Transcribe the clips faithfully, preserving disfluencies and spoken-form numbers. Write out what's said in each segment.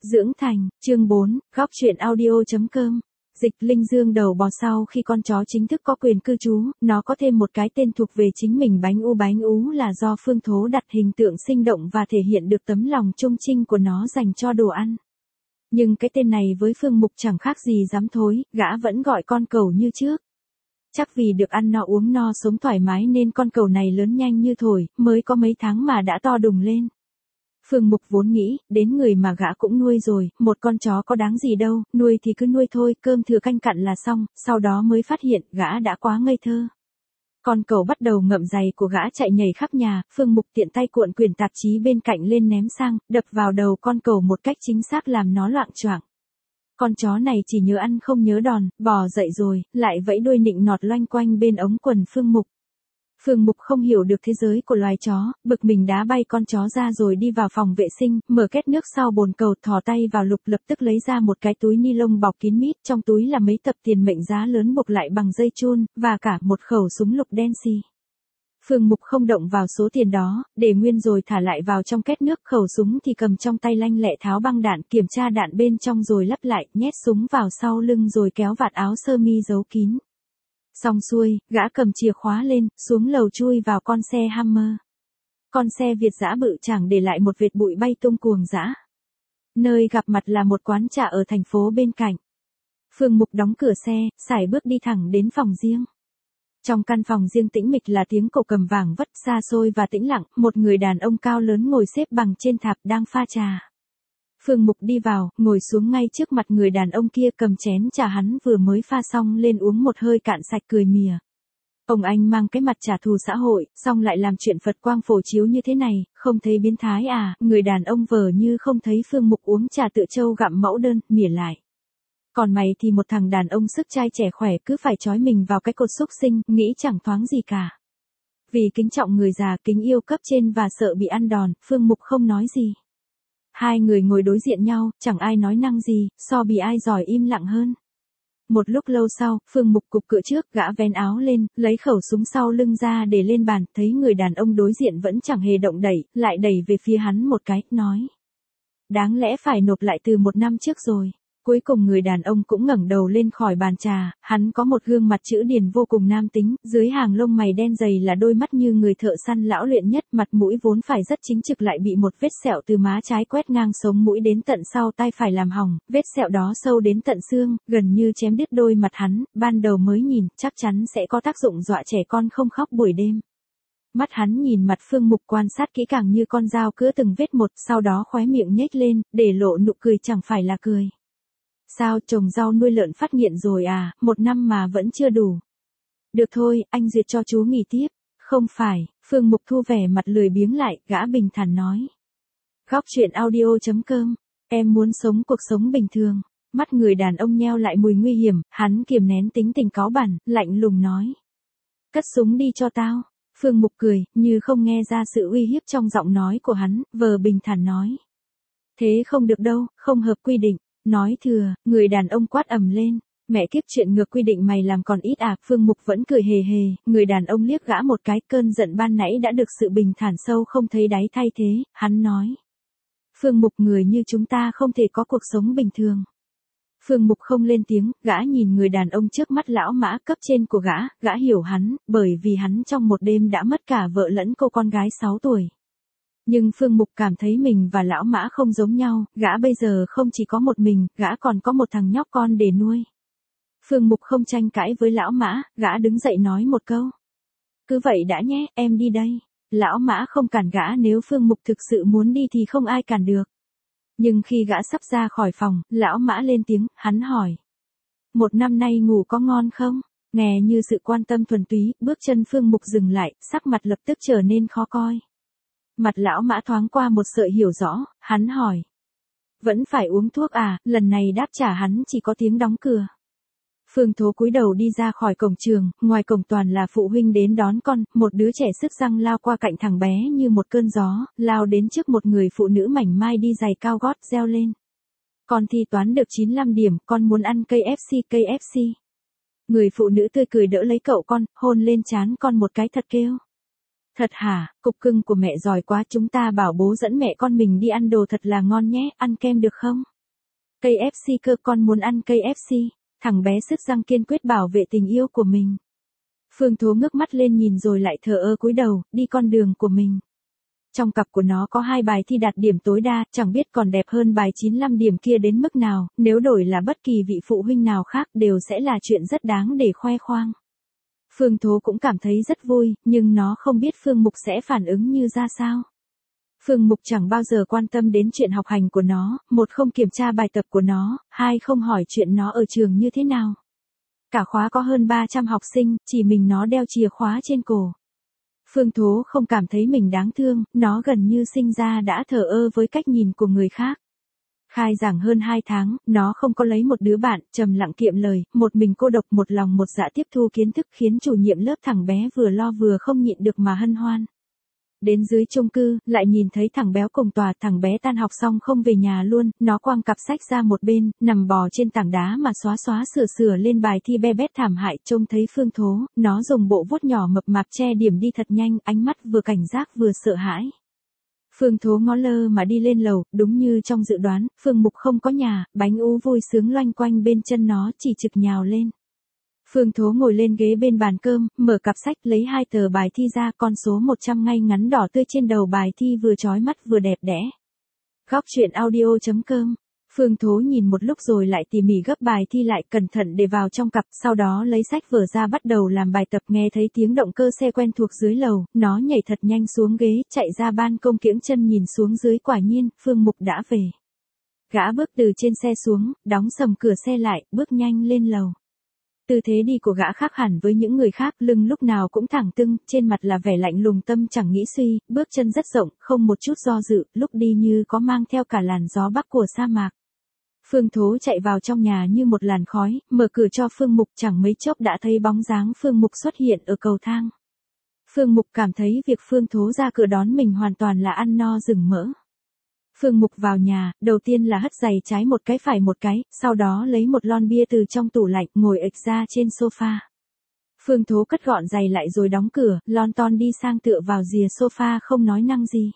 Dưỡng thành, chương bốn, góc chuyện audio.com. Dịch Linh Dương đầu bò sau khi con chó chính thức có quyền cư trú, nó có thêm một cái tên thuộc về chính mình. Bánh u bánh ú là do Phương Thố đặt hình tượng sinh động và thể hiện được tấm lòng trung trinh của nó dành cho đồ ăn. Nhưng cái tên này với Phương Mục chẳng khác gì dám thối, gã vẫn gọi con cẩu như trước. Chắc vì được ăn no uống no sống thoải mái nên con cẩu này lớn nhanh như thổi, mới có mấy tháng mà đã to đùng lên. Phương Mục vốn nghĩ, đến người mà gã cũng nuôi rồi, một con chó có đáng gì đâu, nuôi thì cứ nuôi thôi, cơm thừa canh cặn là xong, sau đó mới phát hiện gã đã quá ngây thơ. Con cẩu bắt đầu ngậm giày của gã chạy nhảy khắp nhà, Phương Mục tiện tay cuộn quyển tạp chí bên cạnh lên ném sang, đập vào đầu con cẩu một cách chính xác làm nó loạng choạng. Con chó này chỉ nhớ ăn không nhớ đòn, bò dậy rồi, lại vẫy đuôi nịnh nọt loanh quanh bên ống quần Phương Mục. Phương Mục không hiểu được thế giới của loài chó, bực mình đá bay con chó ra rồi đi vào phòng vệ sinh, mở két nước sau bồn cầu, thò tay vào lục lập tức lấy ra một cái túi ni lông bọc kín mít, trong túi là mấy tập tiền mệnh giá lớn buộc lại bằng dây chun, và cả một khẩu súng lục đen xì. Phương Mục không động vào số tiền đó, để nguyên rồi thả lại vào trong két nước, khẩu súng thì cầm trong tay lanh lẹ tháo băng đạn, kiểm tra đạn bên trong rồi lắp lại, nhét súng vào sau lưng rồi kéo vạt áo sơ mi giấu kín. Xong xuôi, gã cầm chìa khóa lên, xuống lầu chui vào con xe Hammer. Con xe Việt dã bự chẳng để lại một vệt bụi bay tung cuồng dã. Nơi gặp mặt là một quán trà ở thành phố bên cạnh. Phương Mục đóng cửa xe, sải bước đi thẳng đến phòng riêng. Trong căn phòng riêng tĩnh mịch là tiếng cổ cầm vàng vất, xa xôi và tĩnh lặng, một người đàn ông cao lớn ngồi xếp bằng trên thạp đang pha trà. Phương Mục đi vào, ngồi xuống ngay trước mặt người đàn ông kia, cầm chén trà hắn vừa mới pha xong lên uống một hơi cạn sạch, cười mỉa. Ông anh mang cái mặt trả thù xã hội, xong lại làm chuyện Phật quang phổ chiếu như thế này, không thấy biến thái à? Người đàn ông vờ như không thấy Phương Mục uống trà tựa trâu gặm mẫu đơn, mỉa lại. Còn mày thì một thằng đàn ông sức trai trẻ khỏe cứ phải trói mình vào cái cột xúc sinh, nghĩ chẳng thoáng gì cả. Vì kính trọng người già, kính yêu cấp trên và sợ bị ăn đòn, Phương Mục không nói gì. Hai người ngồi đối diện nhau, chẳng ai nói năng gì, so bì ai giỏi im lặng hơn. Một lúc lâu sau, Phương Mục cục cựa trước, gã vén áo lên, lấy khẩu súng sau lưng ra để lên bàn, thấy người đàn ông đối diện vẫn chẳng hề động đẩy, lại đẩy về phía hắn một cái, nói. Đáng lẽ phải nộp lại từ một năm trước rồi. Cuối cùng người đàn ông cũng ngẩng đầu lên khỏi bàn trà, hắn có một gương mặt chữ điền vô cùng nam tính, dưới hàng lông mày đen dày là đôi mắt như người thợ săn lão luyện nhất, mặt mũi vốn phải rất chính trực lại bị một vết sẹo từ má trái quét ngang sống mũi đến tận sau tai phải làm hỏng, vết sẹo đó sâu đến tận xương, gần như chém đứt đôi mặt hắn, ban đầu mới nhìn, chắc chắn sẽ có tác dụng dọa trẻ con không khóc buổi đêm. Mắt hắn nhìn mặt Phương Mục quan sát kỹ càng như con dao cứa từng vết một, sau đó khóe miệng nhếch lên, để lộ nụ cười chẳng phải là cười. Sao, trồng rau nuôi lợn phát nghiện rồi à, một năm mà vẫn chưa đủ. Được thôi, anh duyệt cho chú nghỉ tiếp. Không phải, Phương Mục thu vẻ mặt lười biếng lại, gã bình thản nói. Góc chuyện audio.com, em muốn sống cuộc sống bình thường. Mắt người đàn ông nheo lại mùi nguy hiểm, hắn kiềm nén tính tình cáu bẳn, lạnh lùng nói. Cất súng đi cho tao. Phương Mục cười, như không nghe ra sự uy hiếp trong giọng nói của hắn, vờ bình thản nói. Thế không được đâu, không hợp quy định. Nói thừa, người đàn ông quát ầm lên, mẹ kiếp chuyện ngược quy định mày làm còn ít à, Phương Mục vẫn cười hề hề, người đàn ông liếc gã một cái, cơn giận ban nãy đã được sự bình thản sâu không thấy đáy thay thế, hắn nói. Phương Mục, người như chúng ta không thể có cuộc sống bình thường. Phương Mục không lên tiếng, gã nhìn người đàn ông trước mắt, lão Mã cấp trên của gã, gã hiểu hắn, bởi vì hắn trong một đêm đã mất cả vợ lẫn cô con gái sáu tuổi. Nhưng Phương Mục cảm thấy mình và lão Mã không giống nhau, gã bây giờ không chỉ có một mình, gã còn có một thằng nhóc con để nuôi. Phương Mục không tranh cãi với lão Mã, gã đứng dậy nói một câu. Cứ vậy đã nhé, em đi đây. Lão Mã không cản gã, nếu Phương Mục thực sự muốn đi thì không ai cản được. Nhưng khi gã sắp ra khỏi phòng, lão Mã lên tiếng, hắn hỏi. Một năm nay ngủ có ngon không? Nghe như sự quan tâm thuần túy, bước chân Phương Mục dừng lại, sắc mặt lập tức trở nên khó coi. Mặt lão Mã thoáng qua một sợi hiểu rõ, hắn hỏi. Vẫn phải uống thuốc à, lần này đáp trả hắn chỉ có tiếng đóng cửa. Phương Thố cúi đầu đi ra khỏi cổng trường, ngoài cổng toàn là phụ huynh đến đón con, một đứa trẻ sức răng lao qua cạnh thằng bé như một cơn gió, lao đến trước một người phụ nữ mảnh mai đi giày cao gót, reo lên. Con thi toán được chín mươi lăm điểm, con muốn ăn cây ép xê, cây ép xê. Người phụ nữ tươi cười đỡ lấy cậu con, hôn lên trán con một cái thật kêu. Thật hả, cục cưng của mẹ giỏi quá, chúng ta bảo bố dẫn mẹ con mình đi ăn đồ thật là ngon nhé, ăn kem được không? Cây ép xê cơ, con muốn ăn cây ép xê. Thằng bé sứt răng kiên quyết bảo vệ tình yêu của mình. Phương Thố ngước mắt lên nhìn rồi lại thờ ơ cúi đầu, đi con đường của mình. Trong cặp của nó có hai bài thi đạt điểm tối đa, chẳng biết còn đẹp hơn bài chín mươi lăm điểm kia đến mức nào, nếu đổi là bất kỳ vị phụ huynh nào khác đều sẽ là chuyện rất đáng để khoe khoang. Phương Thố cũng cảm thấy rất vui, nhưng nó không biết Phương Mục sẽ phản ứng như ra sao. Phương Mục chẳng bao giờ quan tâm đến chuyện học hành của nó, một không kiểm tra bài tập của nó, hai không hỏi chuyện nó ở trường như thế nào. Cả khóa có hơn ba trăm học sinh, chỉ mình nó đeo chìa khóa trên cổ. Phương Thố không cảm thấy mình đáng thương, nó gần như sinh ra đã thờ ơ với cách nhìn của người khác. Khai giảng hơn hai tháng, nó không có lấy một đứa bạn, trầm lặng kiệm lời, một mình cô độc một lòng một dạ tiếp thu kiến thức khiến chủ nhiệm lớp thằng bé vừa lo vừa không nhịn được mà hân hoan. Đến dưới chung cư, lại nhìn thấy thằng béo cùng tòa, thằng bé tan học xong không về nhà luôn, nó quăng cặp sách ra một bên, nằm bò trên tảng đá mà xóa xóa sửa sửa lên bài thi be bét thảm hại. Trông thấy Phương Thố, nó dùng bộ vuốt nhỏ mập mạp che điểm đi thật nhanh, ánh mắt vừa cảnh giác vừa sợ hãi. Phương Thố ngó lơ mà đi lên lầu, đúng như trong dự đoán, Phương Mục không có nhà, bánh ú vui sướng loanh quanh bên chân nó chỉ trực nhào lên. Phương Thố ngồi lên ghế bên bàn cơm, mở cặp sách lấy hai tờ bài thi ra, con số một trăm ngay ngắn đỏ tươi trên đầu bài thi vừa chói mắt vừa đẹp đẽ. Góc truyện audio chấm com. Phương Thố nhìn một lúc rồi lại tỉ mỉ gấp bài thi lại cẩn thận để vào trong cặp, sau đó lấy sách vở ra bắt đầu làm bài tập. Nghe thấy tiếng động cơ xe quen thuộc dưới lầu, nó nhảy thật nhanh xuống ghế, chạy ra ban công kiễng chân nhìn xuống dưới, quả nhiên, Phương Mục đã về. Gã bước từ trên xe xuống, đóng sầm cửa xe lại, bước nhanh lên lầu. Tư thế đi của gã khác hẳn với những người khác, lưng lúc nào cũng thẳng tưng, trên mặt là vẻ lạnh lùng tâm chẳng nghĩ suy, bước chân rất rộng, không một chút do dự, lúc đi như có mang theo cả làn gió bắc của sa mạc. Phương Thố chạy vào trong nhà như một làn khói, mở cửa cho Phương Mục, chẳng mấy chốc đã thấy bóng dáng Phương Mục xuất hiện ở cầu thang. Phương Mục cảm thấy việc Phương Thố ra cửa đón mình hoàn toàn là ăn no rừng mỡ. Phương Mục vào nhà, đầu tiên là hất giày trái một cái phải một cái, sau đó lấy một lon bia từ trong tủ lạnh, ngồi ịch ra trên sofa. Phương Thố cất gọn giày lại rồi đóng cửa, lon ton đi sang tựa vào rìa sofa không nói năng gì.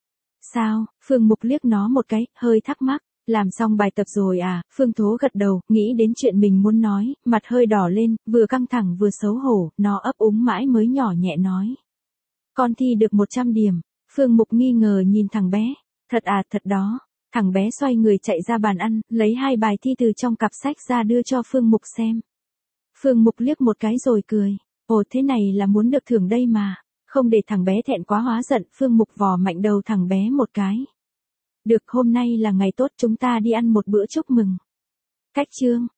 Sao? Phương Mục liếc nó một cái, hơi thắc mắc. Làm xong bài tập rồi à? Phương Thố gật đầu, nghĩ đến chuyện mình muốn nói, mặt hơi đỏ lên, vừa căng thẳng vừa xấu hổ, nó ấp úng mãi mới nhỏ nhẹ nói. Con thi được một trăm điểm. Phương Mục nghi ngờ nhìn thằng bé. Thật à, thật đó. Thằng bé xoay người chạy ra bàn ăn, lấy hai bài thi từ trong cặp sách ra đưa cho Phương Mục xem. Phương Mục liếc một cái rồi cười. Ồ, thế này là muốn được thưởng đây mà. Không để thằng bé thẹn quá hóa giận, Phương Mục vò mạnh đầu thằng bé một cái. Được, hôm nay là ngày tốt, chúng ta đi ăn một bữa chúc mừng. Cách chương.